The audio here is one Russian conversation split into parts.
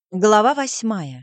Глава 8.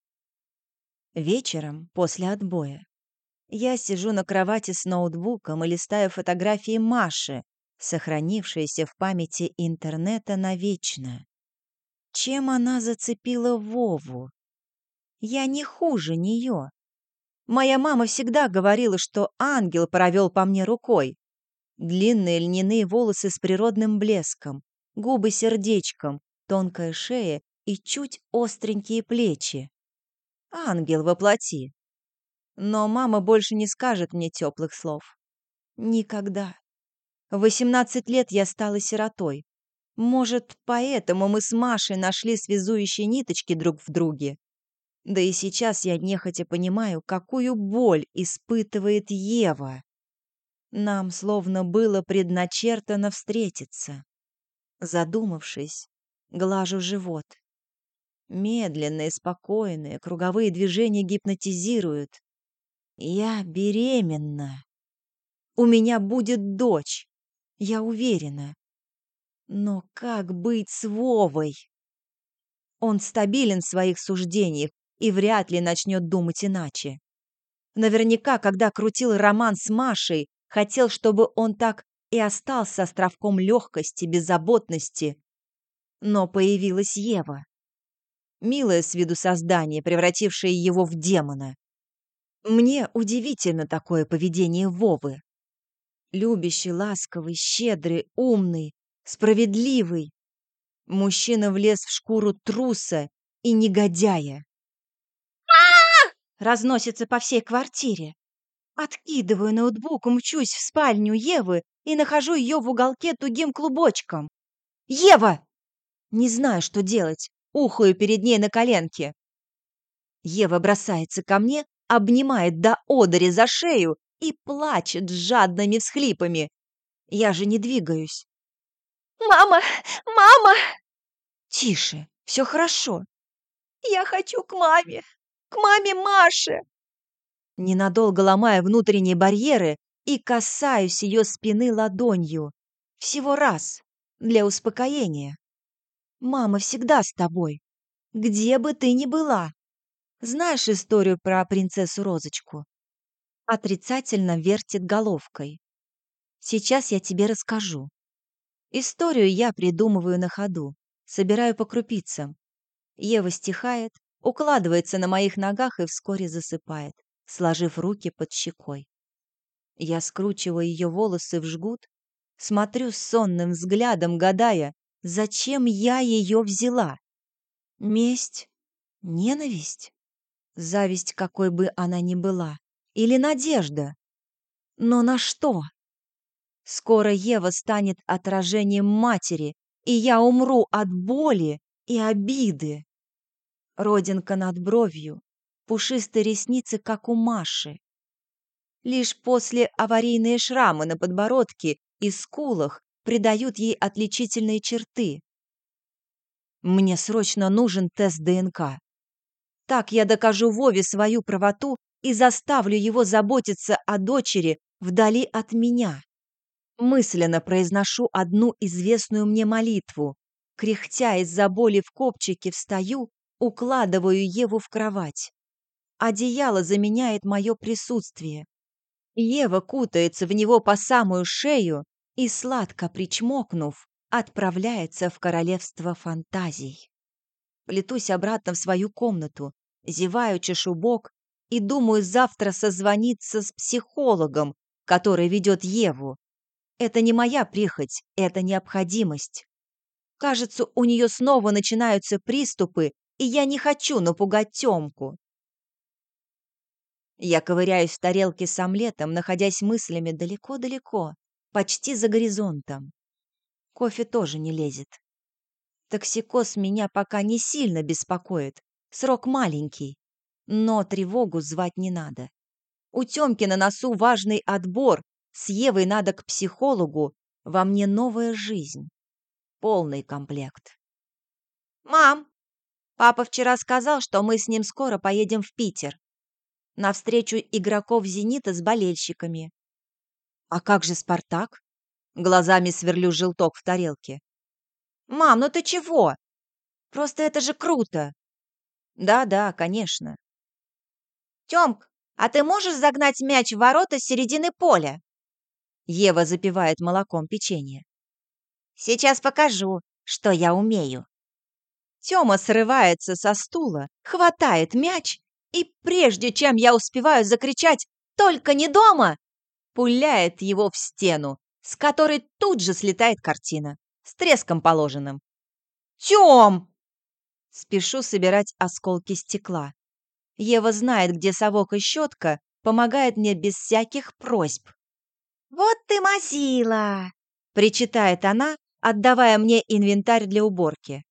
Вечером, после отбоя, я сижу на кровати с ноутбуком и листаю фотографии Маши, сохранившиеся в памяти интернета навечно. Чем она зацепила Вову? Я не хуже нее. Моя мама всегда говорила, что ангел провел по мне рукой. Длинные льняные волосы с природным блеском, губы сердечком, тонкая шея и чуть остренькие плечи. Ангел во плоти. Но мама больше не скажет мне теплых слов. Никогда. В 18 лет я стала сиротой. Может, поэтому мы с Машей нашли связующие ниточки друг в друге. Да и сейчас я нехотя понимаю, какую боль испытывает Ева. Нам словно было предначертано встретиться. Задумавшись, глажу живот. Медленные, спокойные, круговые движения гипнотизируют. Я беременна. У меня будет дочь. Я уверена. Но как быть с Вовой? Он стабилен в своих суждениях и вряд ли начнет думать иначе. Наверняка, когда крутил роман с Машей, хотел, чтобы он так и остался островком легкости, беззаботности. Но появилась Ева. Милое с виду создание, превратившее его в демона. Мне удивительно такое поведение Вовы. Любящий, ласковый, щедрый, умный, справедливый. Мужчина влез в шкуру труса и негодяя. Разносится по всей квартире. Откидываю ноутбук, мчусь в спальню Евы и нахожу ее в уголке тугим клубочком. «Ева!» Не знаю, что делать. Ухаю перед ней на коленке. Ева бросается ко мне, обнимает до одури за шею и плачет с жадными всхлипами. Я же не двигаюсь. «Мама! Мама! Тише, все хорошо. Я хочу к маме! К маме Маше!» Ненадолго ломая внутренние барьеры и касаюсь ее спины ладонью. Всего раз, для успокоения. Мама всегда с тобой, где бы ты ни была. Знаешь историю про принцессу Розочку? Отрицательно вертит головкой. Сейчас я тебе расскажу. Историю я придумываю на ходу, собираю по крупицам. Ева стихает, укладывается на моих ногах и вскоре засыпает, сложив руки под щекой. Я скручиваю ее волосы в жгут, смотрю сонным взглядом, гадая, зачем я ее взяла. Месть? Ненависть? Зависть, какой бы она ни была? Или надежда? Но на что? Скоро Ева станет отражением матери, и я умру от боли и обиды. Родинка над бровью, пушистые ресницы, как у Маши. Лишь после аварийные шрамы на подбородке и скулах придают ей отличительные черты. Мне срочно нужен тест ДНК. Так я докажу Вове свою правоту и заставлю его заботиться о дочери вдали от меня. Мысленно произношу одну известную мне молитву. Кряхтя из-за боли в копчике, встаю, укладываю Еву в кровать. Одеяло заменяет мое присутствие. Ева кутается в него по самую шею и, сладко причмокнув, отправляется в королевство фантазий. Плетусь обратно в свою комнату, зеваю, чешу бок и думаю завтра созвониться с психологом, который ведет Еву. Это не моя прихоть, это необходимость. Кажется, у нее снова начинаются приступы, и я не хочу напугать Тёмку. Я ковыряюсь в тарелке с омлетом, находясь мыслями далеко-далеко, почти за горизонтом. Кофе тоже не лезет. Токсикоз меня пока не сильно беспокоит, срок маленький, но тревогу звать не надо. У Тёмки на носу важный отбор, с Евой надо к психологу, во мне новая жизнь. Полный комплект. «Мам, папа вчера сказал, что мы с ним скоро поедем в Питер. На встречу игроков «Зенита» с болельщиками. А как же «Спартак»? Глазами сверлю желток в тарелке. Мам, ну ты чего? Просто это же круто. Да-да, конечно. Тёмк, а ты можешь загнать мяч в ворота с середины поля? Ева запивает молоком печенье. Сейчас покажу, что я умею. Тёма срывается со стула, хватает мяч и, прежде чем я успеваю закричать «Только не дома!», пуляет его в стену, с которой тут же слетает картина, с треском положенным. «Тём!» Спешу собирать осколки стекла. Ева знает, где совок и щетка, помогает мне без всяких просьб. Вот ты мазила! Причитает она, отдавая мне инвентарь для уборки.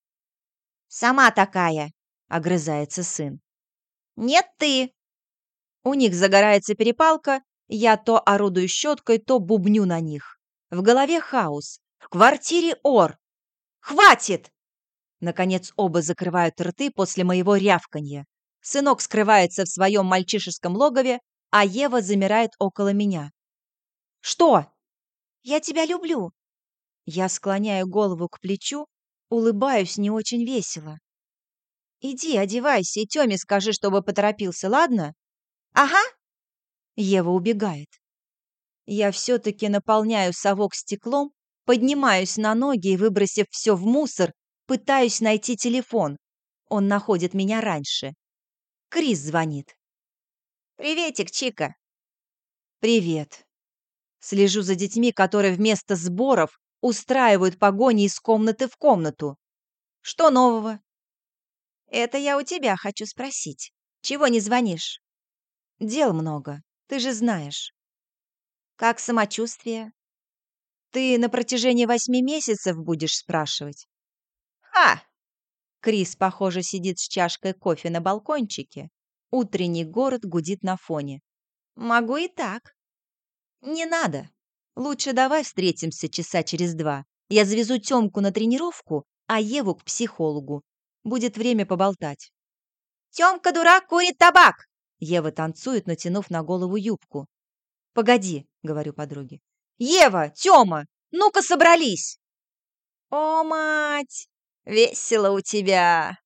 Сама такая. Огрызается сын. Нет ты. У них загорается перепалка, я то орудую щеткой, то бубню на них. В голове хаос, в квартире ор. «Хватит!» Наконец оба закрывают рты после моего рявканья. Сынок скрывается в своем мальчишеском логове, а Ева замирает около меня. «Что?» Я тебя люблю. Я склоняю голову к плечу, улыбаюсь не очень весело. «Иди, одевайся и Тёме скажи, чтобы поторопился, ладно?» Ага. Ева убегает. Я все-таки наполняю совок стеклом, поднимаюсь на ноги и, выбросив все в мусор, пытаюсь найти телефон. Он находит меня раньше. Крис звонит. Приветик, Чика. «Привет». Слежу за детьми, которые вместо сборов устраивают погони из комнаты в комнату. Что нового? Это я у тебя хочу спросить. Чего не звонишь? Дел много, ты же знаешь. Как самочувствие? Ты на протяжении 8 месяцев будешь спрашивать? Ха! Крис, похоже, сидит с чашкой кофе на балкончике. Утренний город гудит на фоне. Могу и так. Не надо. Лучше давай встретимся часа через 2. Я завезу Тёмку на тренировку, а Еву к психологу. Будет время поболтать. Тёмка дурак курит табак. Ева танцует, натянув на голову юбку. «Погоди», — говорю подруге. «Ева! Тёма! Ну-ка собрались!» О, мать! Весело у тебя.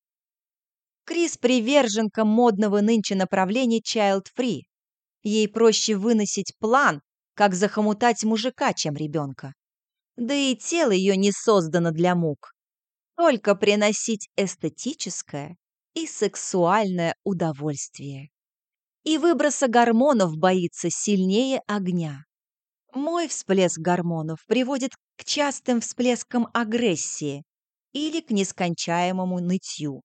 Крис приверженка модного нынче направления Child Free. Ей проще выносить план, как захомутать мужика, чем ребенка. Да и тело ее не создано для мук. Только приносить эстетическое и сексуальное удовольствие. И выброса гормонов боится сильнее огня. Мой всплеск гормонов приводит к частым всплескам агрессии или к нескончаемому нытью.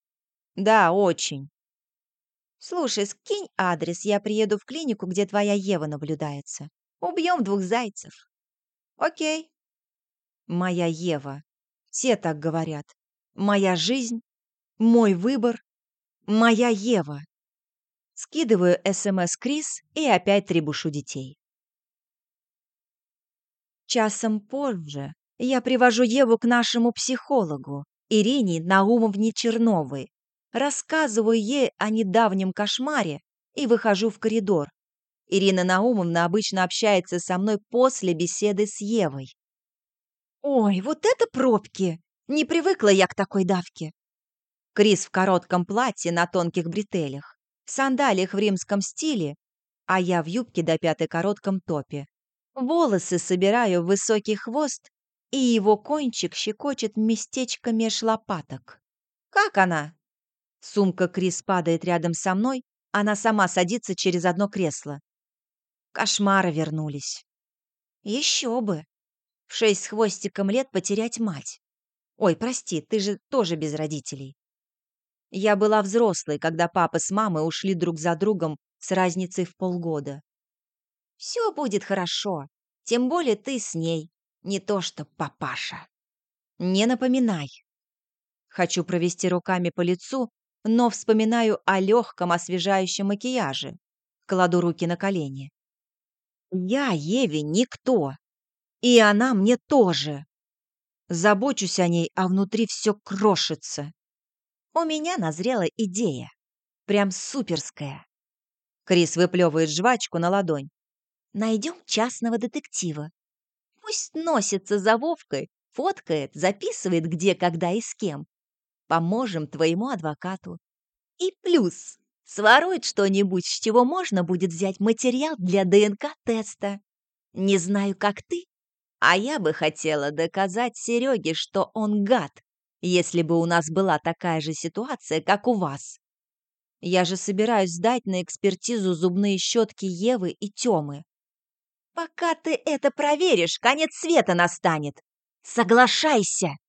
Да, очень. Слушай, скинь адрес, я приеду в клинику, где твоя Ева наблюдается. Убьем двух зайцев. Окей. Моя Ева. Все так говорят. Моя жизнь, мой выбор, моя Ева. Скидываю СМС Крис и опять требушу детей. Часом позже я привожу Еву к нашему психологу, Ирине Наумовне Черновой. Рассказываю ей о недавнем кошмаре и выхожу в коридор. Ирина Наумовна обычно общается со мной после беседы с Евой. «Ой, вот это пробки! Не привыкла я к такой давке!» Крис в коротком платье на тонких бретелях, в сандалиях в римском стиле, а я в юбке до пятой коротком топе. Волосы собираю в высокий хвост, и его кончик щекочет местечко меж лопаток. «Как она?» Сумка Крис падает рядом со мной, она сама садится через одно кресло. Кошмары вернулись. Еще бы. В 6 с хвостиком лет потерять мать. Ой, прости, ты же тоже без родителей. Я была взрослой, когда папа с мамой ушли друг за другом с разницей в полгода. Все будет хорошо, тем более ты с ней, не то что папаша. Не напоминай. Хочу провести руками по лицу, но вспоминаю о легком освежающем макияже. Кладу руки на колени. Я Еве никто, и она мне тоже. Забочусь о ней, а внутри все крошится. У меня назрела идея. Прям суперская. Крис выплевывает жвачку на ладонь. Найдем частного детектива. Пусть носится за Вовкой, фоткает, записывает где, когда и с кем. Поможем твоему адвокату. И плюс сворует что-нибудь, с чего можно будет взять материал для ДНК-теста. Не знаю, как ты, а я бы хотела доказать Сереге, что он гад, если бы у нас была такая же ситуация, как у вас. Я же собираюсь сдать на экспертизу зубные щетки Евы и Тёмы. Пока ты это проверишь, конец света настанет. Соглашайся.